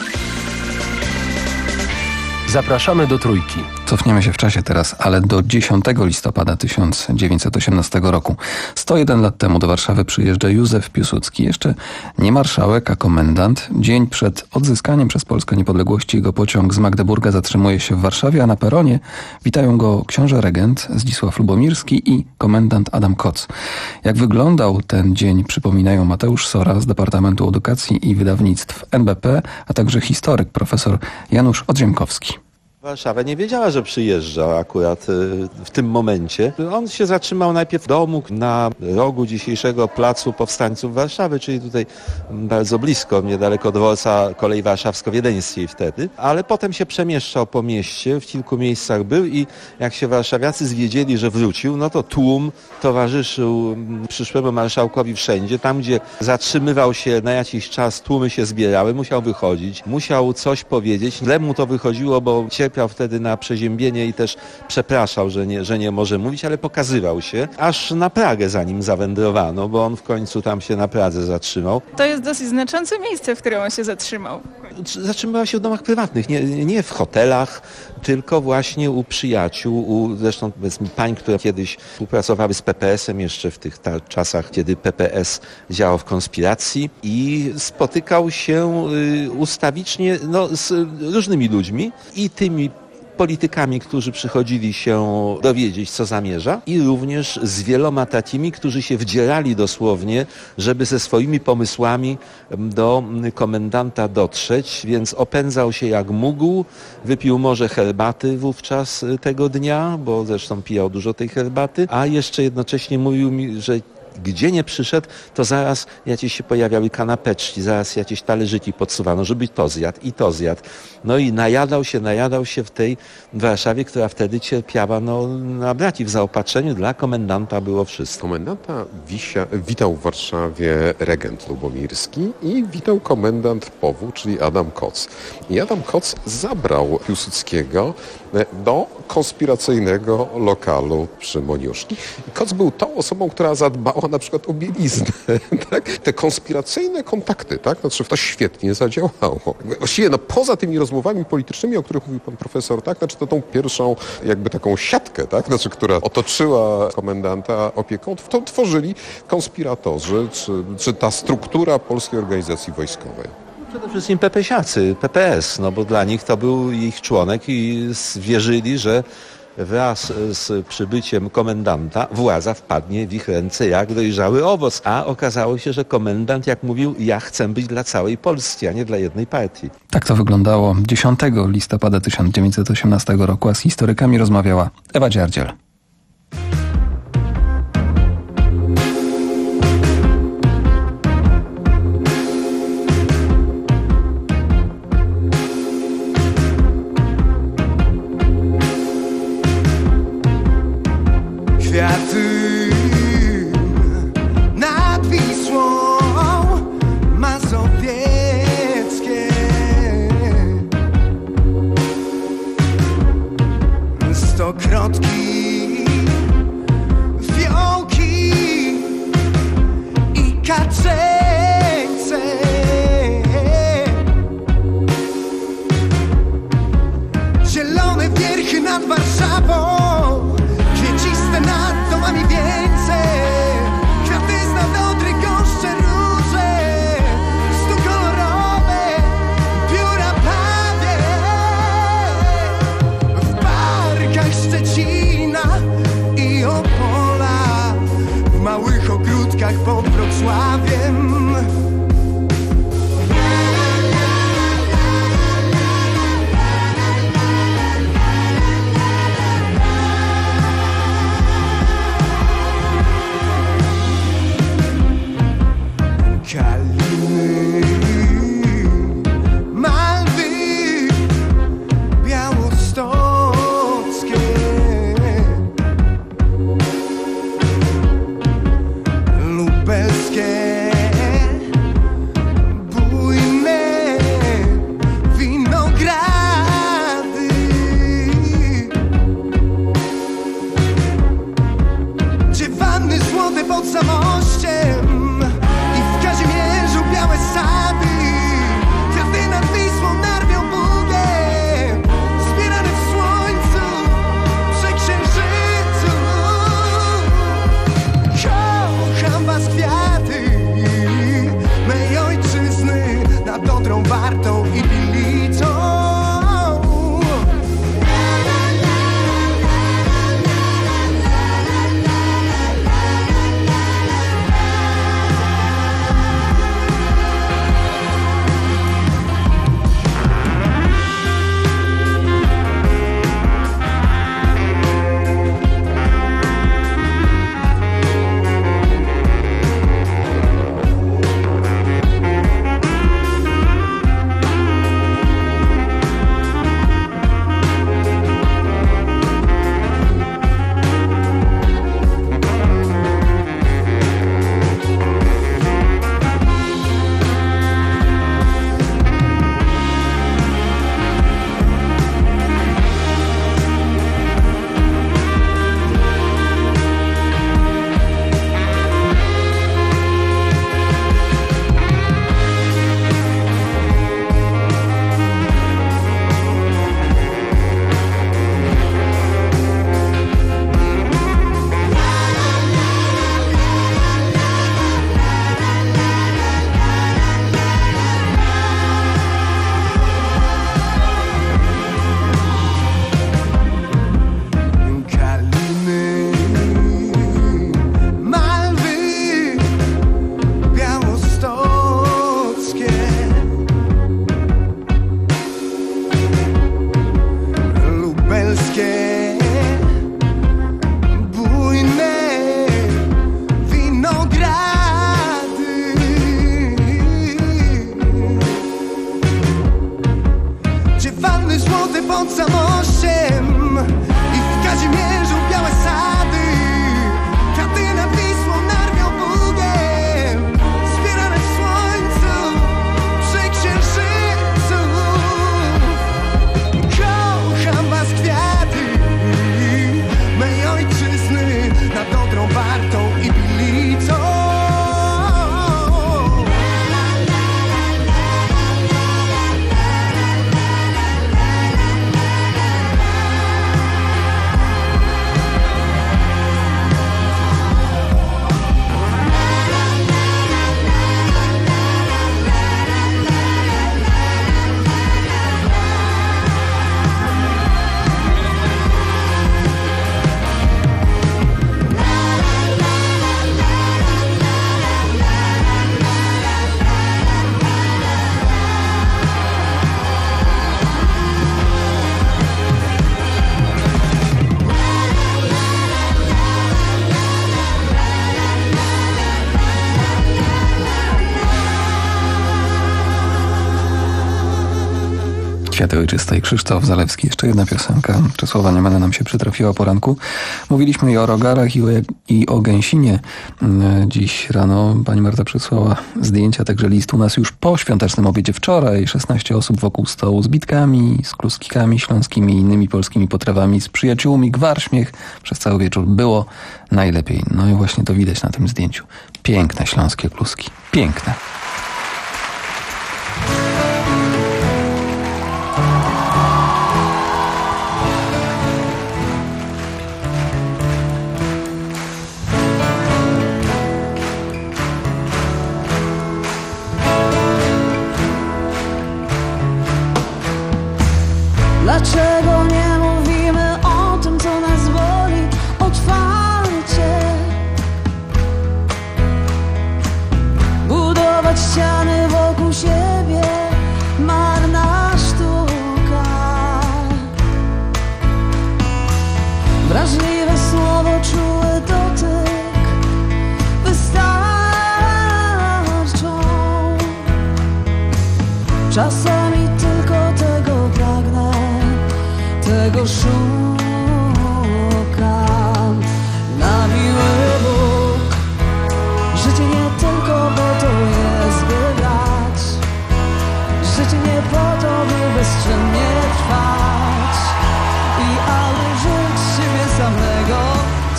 Zapraszamy do Trójki. Cofniemy się w czasie teraz, ale do dziesiątego listopada tysiąc dziewięćset osiemnastego roku. sto jeden lat temu do Warszawy przyjeżdża Józef Piłsudski. Jeszcze nie marszałek, a komendant. Dzień przed odzyskaniem przez Polskę niepodległości jego pociąg z Magdeburga zatrzymuje się w Warszawie, a na peronie witają go książę regent Zdzisław Lubomirski i komendant Adam Koc. Jak wyglądał ten dzień, przypominają Mateusz Sora z Departamentu Edukacji i Wydawnictw N B P, a także historyk profesor Janusz Odziemkowski. Warszawa nie wiedziała, że przyjeżdża akurat w tym momencie. On się zatrzymał najpierw w domu na rogu dzisiejszego Placu Powstańców Warszawy, czyli tutaj bardzo blisko, niedaleko dworca Kolei Warszawsko-Wiedeńskiej wtedy, ale potem się przemieszczał po mieście, w kilku miejscach był i jak się warszawiacy zwiedzieli, że wrócił, no to tłum towarzyszył przyszłemu marszałkowi wszędzie. Tam, gdzie zatrzymywał się na jakiś czas, tłumy się zbierały, musiał wychodzić, musiał coś powiedzieć. Źle mu to wychodziło, bo cierpiał wtedy na przeziębienie i też przepraszał, że nie, że nie może mówić, ale pokazywał się, aż na Pragę za nim zawędrowano, bo on w końcu tam się na Pradze zatrzymał. To jest dosyć znaczące miejsce, w którym on się zatrzymał. Zatrzymywał się w domach prywatnych, nie, nie w hotelach, tylko właśnie u przyjaciół, u zresztą powiedzmy pań, które kiedyś współpracowały z P P S em jeszcze w tych ta, czasach, kiedy P P S działał w konspiracji i spotykał się y, ustawicznie no, z różnymi ludźmi i tymi politykami, którzy przychodzili się dowiedzieć, co zamierza, i również z wieloma takimi, którzy się wdzierali dosłownie, żeby ze swoimi pomysłami do komendanta dotrzeć, więc opędzał się jak mógł, wypił może herbaty wówczas tego dnia, bo zresztą pijał dużo tej herbaty, a jeszcze jednocześnie mówił mi, że gdzie nie przyszedł, to zaraz jakieś się pojawiały kanapeczki, zaraz jakieś talerzyki podsuwano, żeby to zjadł i to zjadł. No i najadał się, najadał się w tej Warszawie, która wtedy cierpiała no, na braki w zaopatrzeniu. Dla komendanta było wszystko. Komendanta wisia, witał w Warszawie regent Lubomirski i witał komendant P O W-u, czyli Adam Koc. I Adam Koc zabrał Piłsudskiego do konspiracyjnego lokalu przy Moniuszki. Koc był tą osobą, która zadbała na przykład o bieliznę. Tak? Te konspiracyjne kontakty, tak? Znaczy to świetnie zadziałało. Właściwie no, poza tymi rozmowami politycznymi, o których mówił pan profesor, tak? Znaczy to tą pierwszą jakby taką siatkę, tak? Znaczy, która otoczyła komendanta opieką, to tworzyli konspiratorzy, czy, czy ta struktura Polskiej Organizacji Wojskowej. Przede wszystkim pepesiacy, P P S, no bo dla nich to był ich członek i wierzyli, że wraz z przybyciem komendanta władza wpadnie w ich ręce jak dojrzały owoc. A okazało się, że komendant, jak mówił, ja chcę być dla całej Polski, a nie dla jednej partii. Tak to wyglądało dziesiątego listopada tysiąc dziewięćset osiemnastego roku, a z historykami rozmawiała Ewa Dziardziel. Kwiaty nad Wisłą mazowieckie, stokrotki, fiołki i kaczeńce, zielone wierchy nad Warszawą, kwieciste nad domami Środkach pod Wrocławiem. Kaliny, Malwy, białostockie, lubelskie, bujne winogrady, dziewanny złote pod Zamościem, białe sady, kwiaty nad Wisłą, narwią Bugiem, zbierane w słońcu, przy księżycu. Kocham was kwiaty, mej ojczyzny, nad Odrą, Wartą i Pilicą. Kwiaty ojczyste i Krzysztof Zalewski. Jeszcze jedna piosenka. Czesława Niemana nam się przytrafiła po ranku. Mówiliśmy i o rogarach, i o, i o gęsinie. Dziś rano pani Marta przysłała zdjęcia, także list u nas już po świątecznym obiedzie wczoraj. szesnaście osób wokół stołu z bitkami, z kluskikami śląskimi i innymi polskimi potrawami, z przyjaciółmi, gwar, śmiech. Przez cały wieczór było najlepiej. No i właśnie to widać na tym zdjęciu. Piękne śląskie kluski. Piękne. Dlaczego nie mówimy o tym, co nas boli, otwarcie?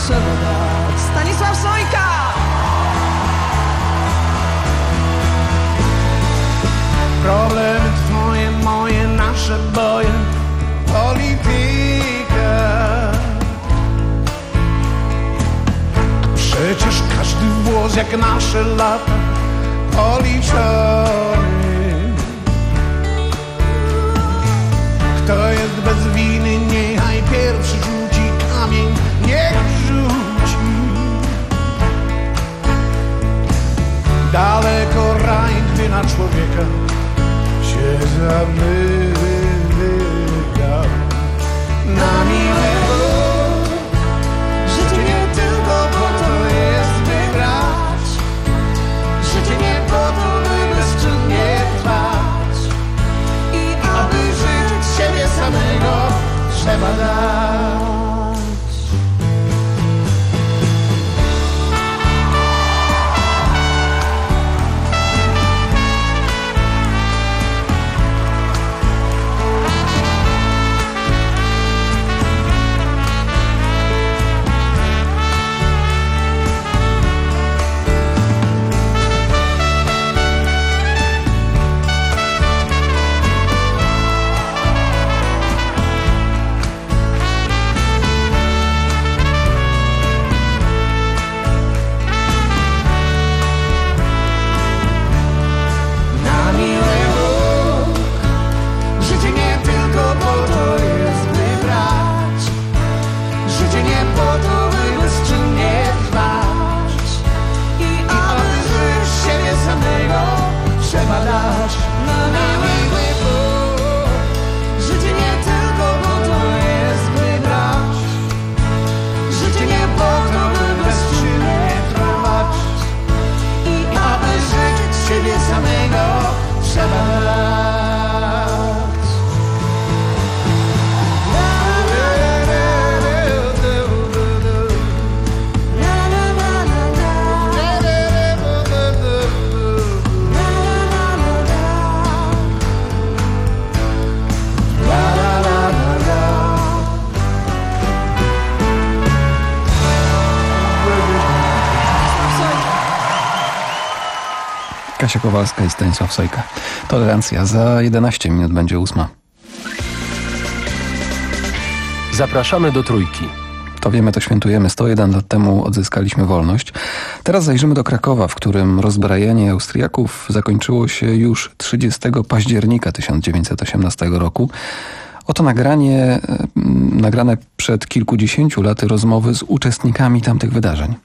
trzeba dać. Stanisław Sojka! Problemy twoje, moje, nasze boje, polityka. Przecież każdy włos jak nasze lata policzony. Kto jest bez winy, niechaj pierwszy rzuci kamień, niech rzuci. Daleko raj, gdy na człowieka się zamyka. Na miły Bóg, życie nie tylko po to jest, by grać. Życie nie po to, by bezczynnie trwać. I aby żyć siebie samego, trzeba dać. Kasia Kowalska i Stanisław Sojka. Tolerancja. Za jedenaście minut będzie ósma. Zapraszamy do Trójki. To wiemy, to świętujemy. sto jeden lat temu odzyskaliśmy wolność. Teraz zajrzymy do Krakowa, w którym rozbrajanie Austriaków zakończyło się już trzydziestego października tysiąc dziewięćset osiemnastego roku. Oto nagranie, nagrane przed kilkudziesięciu laty rozmowy z uczestnikami tamtych wydarzeń.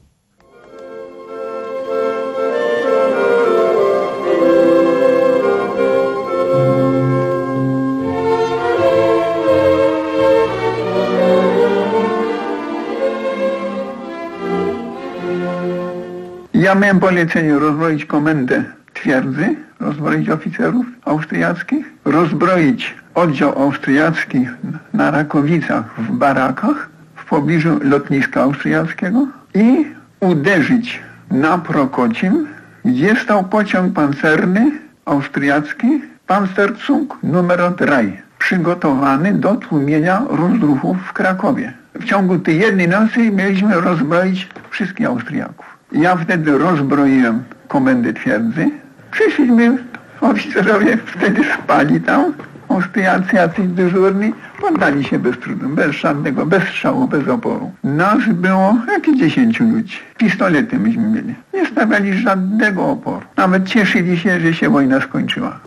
Ja miałem polecenie rozbroić komendę twierdzy, rozbroić oficerów austriackich, rozbroić oddział austriacki na Rakowicach w barakach w pobliżu lotniska austriackiego i uderzyć na Prokocim, gdzie stał pociąg pancerny austriacki Panzerzug numer trzy, przygotowany do tłumienia rozruchów w Krakowie. W ciągu tej jednej nocy mieliśmy rozbroić wszystkich Austriaków. Ja wtedy rozbroiłem komendę twierdzy. Przyszliśmy, oficerowie wtedy spali tam, Austriacy, jacyś dyżurni, poddali się bez trudu, bez żadnego, bez strzału, bez oporu. Nas było jakieś dziesięciu ludzi. Pistolety myśmy mieli. Nie stawiali żadnego oporu. Nawet cieszyli się, że się wojna skończyła.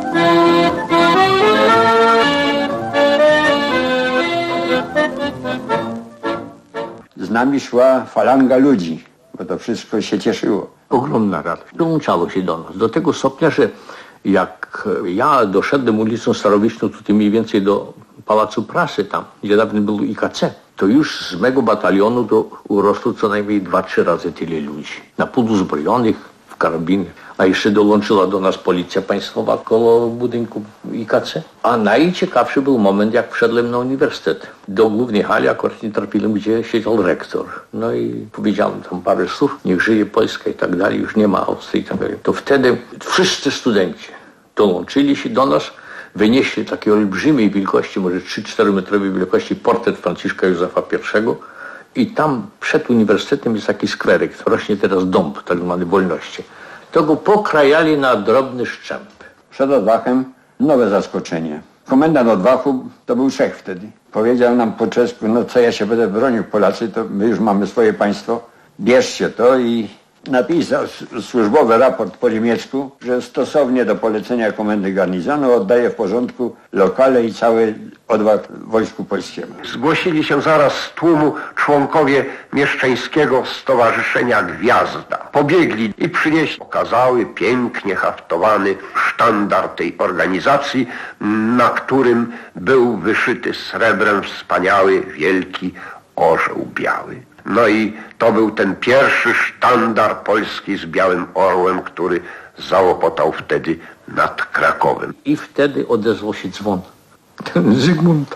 Z nami szła falanga ludzi, bo to wszystko się cieszyło. Ogromna radość. Dołączało się do nas. Do tego stopnia, że jak ja doszedłem ulicą Starowieczną, tutaj mniej więcej do Pałacu Prasy, tam, gdzie dawniej był I K C, to już z mego batalionu to urosło co najmniej dwa, trzy razy tyle ludzi. Na pół uzbrojonych, w karabiny. A jeszcze dołączyła do nas Policja Państwowa koło budynku I K C. A najciekawszy był moment, jak wszedłem na uniwersytet. Do głównej hali akurat nie trafiłem, gdzie siedział rektor. No i powiedziałem tam parę słów, niech żyje Polska i tak dalej, już nie ma Austrii i tak dalej. To wtedy wszyscy studenci dołączyli się do nas, wynieśli takiej olbrzymiej wielkości, może trzy cztery metrowej wielkości portret Franciszka Józefa I i tam Przed uniwersytetem jest taki skwerek, rośnie teraz dąb, tak zwany Wolności. To go pokrajali na drobny szczęp. Przed odwachem nowe zaskoczenie. Komendant odwachu to był Czech wtedy. Powiedział nam po czesku, no co ja się będę bronił, Polacy, to my już mamy swoje państwo. Bierzcie to i napisał służbowy raport po niemiecku, że stosownie do polecenia komendy garnizonu oddaje w porządku lokale i cały odwag Wojsku Polskiemu. Zgłosili się zaraz z tłumu członkowie Mieszczeńskiego Stowarzyszenia Gwiazda. Pobiegli i przynieśli okazały, pięknie haftowany sztandar tej organizacji, na którym był wyszyty srebrem wspaniały, wielki orzeł biały. No i to był ten pierwszy sztandar polski z białym orłem, który załopotał wtedy nad Krakowem. I wtedy odezwał się dzwon. Ten Zygmunta.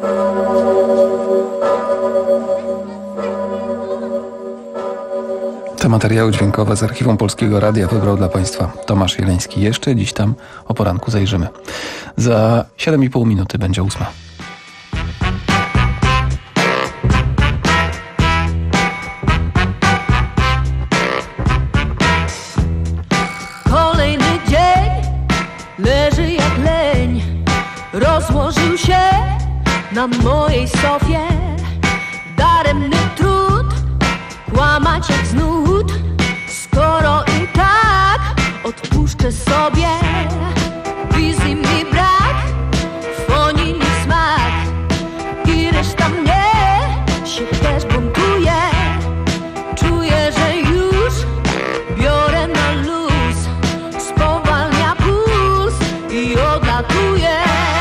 Te materiały dźwiękowe z archiwum Polskiego Radia wybrał dla Państwa Tomasz Jeleński. Jeszcze dziś tam o poranku zajrzymy. Za siedem i pół minuty będzie ósma. Kolejny dzień leży jak leń, rozłożył się na mojej sofie. Daremny trud, kłamać jak znud, skoro i tak odpuszczę sobie. Wizji mi brak, fonii mi smak i reszta mnie się też buntuje. Czuję, że już biorę na luz, spowalnia puls i odlatuje.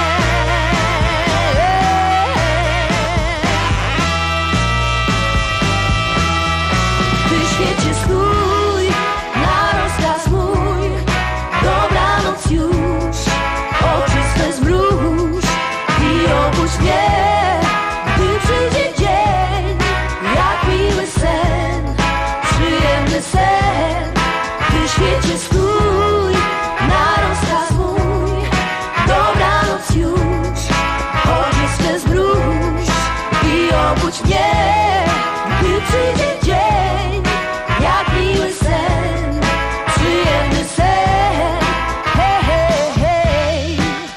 Ty świecie stój, na rozkaz mój, dobranoc już, oczy swe zmruż i obudź mnie, gdy przyjdzie dzień, jak miły sen, przyjemny sen. Ty świecie stój, na rozkaz mój, dobranoc już, oczy swe zmruż i obudź mnie, gdy przyjdzie dzień, jak miły sen, przyjemny sen. Hej, hej, hej.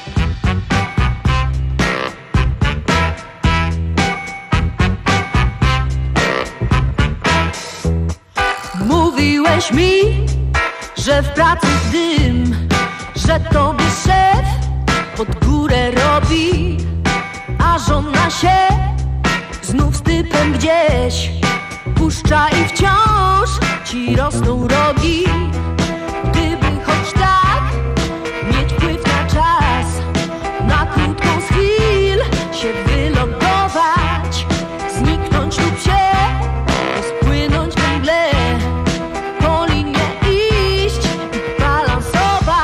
Mówiłeś mi, że w pracy dym, że tobie szef pod górę robi, a żona się znów z typem gdzieś puszcza i wciąż ci rosną rogi. Gdyby choć tak mieć wpływ na czas, na krótką z chwil się wylądować, zniknąć lub się rozpłynąć we mgle, po linie iść i balansować.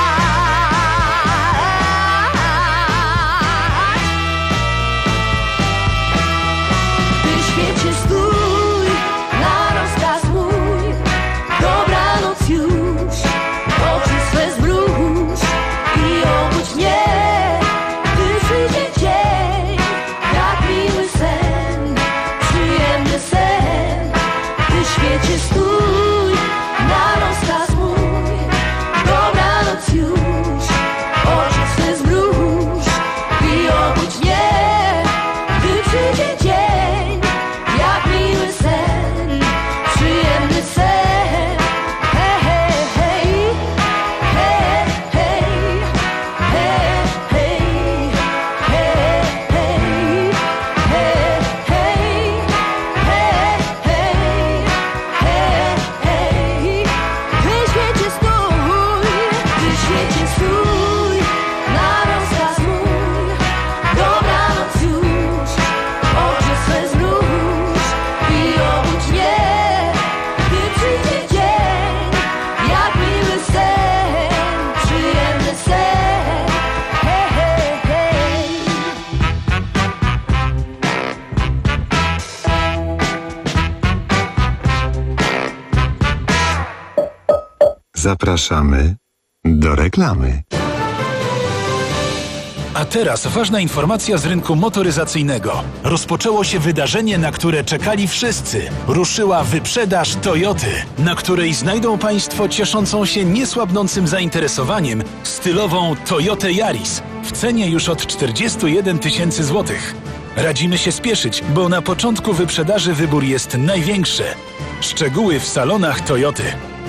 Ty świecie stój, na rozkaz mój, dobranoc już, oczy swe zmruż i obudź mnie, gdy przyjdzie dzień, jak miły sen, przyjemny sen. Ty świecie stój, na rozkaz mój, dobranoc już, oczy swe zmruż i obudź mnie, gdy przyjdzie dzień, jak miły sen, przyjemny sen. Hej, hej, hej, hej, hej, hej, hej, hej, hej, hej, hej, hej, hej, hej, hej. Ty świecie stój, ty świecie stój, na rozkaz mój, dobranoc już, oczy swe zmruż i obudź mnie, gdy przyjdzie dzień, jak miły sen, przyjemny sen. Hej, hej, hej. Zapraszamy do reklamy. A teraz ważna informacja z rynku motoryzacyjnego. Rozpoczęło się wydarzenie, na które czekali wszyscy. Ruszyła wyprzedaż Toyoty, na której znajdą Państwo cieszącą się niesłabnącym zainteresowaniem stylową Toyotę Yaris w cenie już od czterdziestu jeden tysięcy złotych. Radzimy się spieszyć, bo na początku wyprzedaży wybór jest największy. Szczegóły w salonach Toyoty.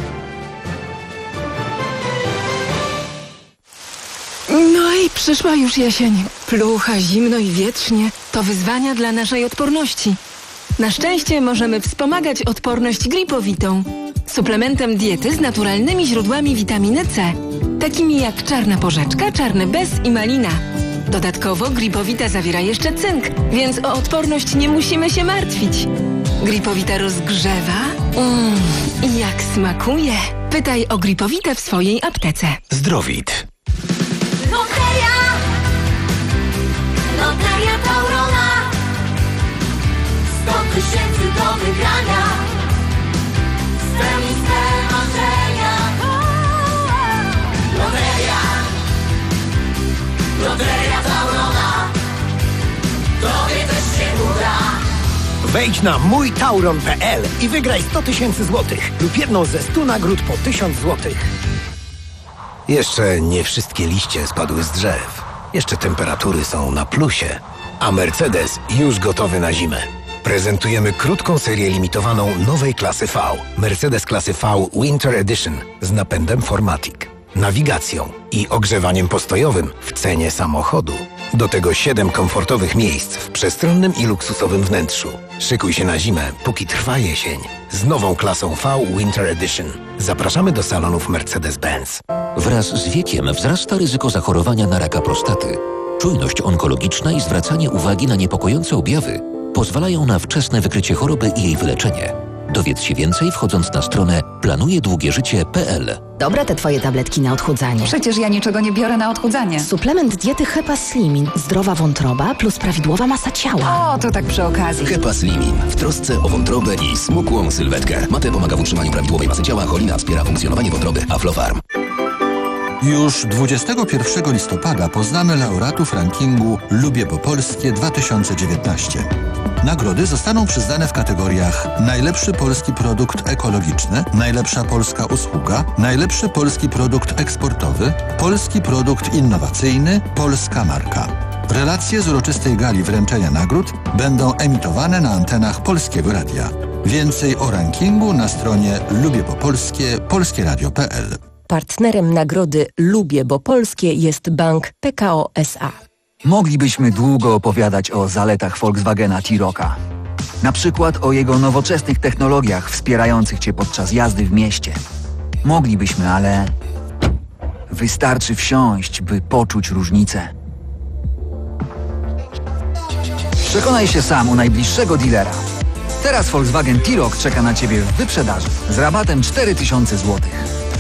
No i przyszła już jesień. Plucha, zimno i wietrznie. To wyzwania dla naszej odporności. Na szczęście możemy wspomagać odporność Gripowitą. Suplementem diety z naturalnymi źródłami witaminy C. Takimi jak czarna porzeczka, czarny bez i malina. Dodatkowo Gripowita zawiera jeszcze cynk, więc o odporność nie musimy się martwić. Gripowita rozgrzewa. Mmm, i jak smakuje. Pytaj o Gripowitę w swojej aptece. Zdrowit. Loteria, Loteria Taurona, sto tysięcy do wygrania, spełnij swe marzenia. Loteria, Loteria Taurona, tobie też się uda. Wejdź na mój tauron kropka p l i wygraj sto tysięcy złotych lub jedną ze stu nagród po tysiąc złotych. Jeszcze nie wszystkie liście spadły z drzew. Jeszcze temperatury są na plusie. A Mercedes już gotowy na zimę. Prezentujemy krótką serię limitowaną nowej klasy V. Mercedes klasy V Winter Edition z napędem four matic, nawigacją i ogrzewaniem postojowym w cenie samochodu. Do tego siedem komfortowych miejsc w przestronnym i luksusowym wnętrzu. Szykuj się na zimę, póki trwa jesień. Z nową klasą V Winter Edition. Zapraszamy do salonów Mercedes-Benz. Wraz z wiekiem wzrasta ryzyko zachorowania na raka prostaty. Czujność onkologiczna i zwracanie uwagi na niepokojące objawy pozwalają na wczesne wykrycie choroby i jej wyleczenie. Dowiedz się więcej wchodząc na stronę planuje długie życie kropka p l. Dobre te twoje tabletki na odchudzanie. Przecież ja niczego nie biorę na odchudzanie. Suplement diety Hepa Slimin. Zdrowa wątroba plus prawidłowa masa ciała. O, to tak przy okazji. Hepa Slimin. W trosce o wątrobę i smukłą sylwetkę. Mate pomaga w utrzymaniu prawidłowej masy ciała, cholina wspiera funkcjonowanie wątroby. Aflofarm. Już dwudziestego pierwszego listopada poznamy laureatów rankingu Lubię po Polskie dwa tysiące dziewiętnaście. Nagrody zostaną przyznane w kategoriach najlepszy polski produkt ekologiczny, najlepsza polska usługa, najlepszy polski produkt eksportowy, polski produkt innowacyjny, polska marka. Relacje z uroczystej gali wręczenia nagród będą emitowane na antenach Polskiego Radia. Więcej o rankingu na stronie lubię po polskie polskie radio kropka p l. Partnerem nagrody Lubię, bo Polskie jest bank P K O S A. Moglibyśmy długo opowiadać o zaletach Volkswagena T-Rocka. Na przykład o jego nowoczesnych technologiach wspierających Cię podczas jazdy w mieście. Moglibyśmy, ale wystarczy wsiąść, by poczuć różnicę. Przekonaj się sam u najbliższego dealera. Teraz Volkswagen T-Roc czeka na Ciebie w wyprzedaży z rabatem cztery tysiące złotych.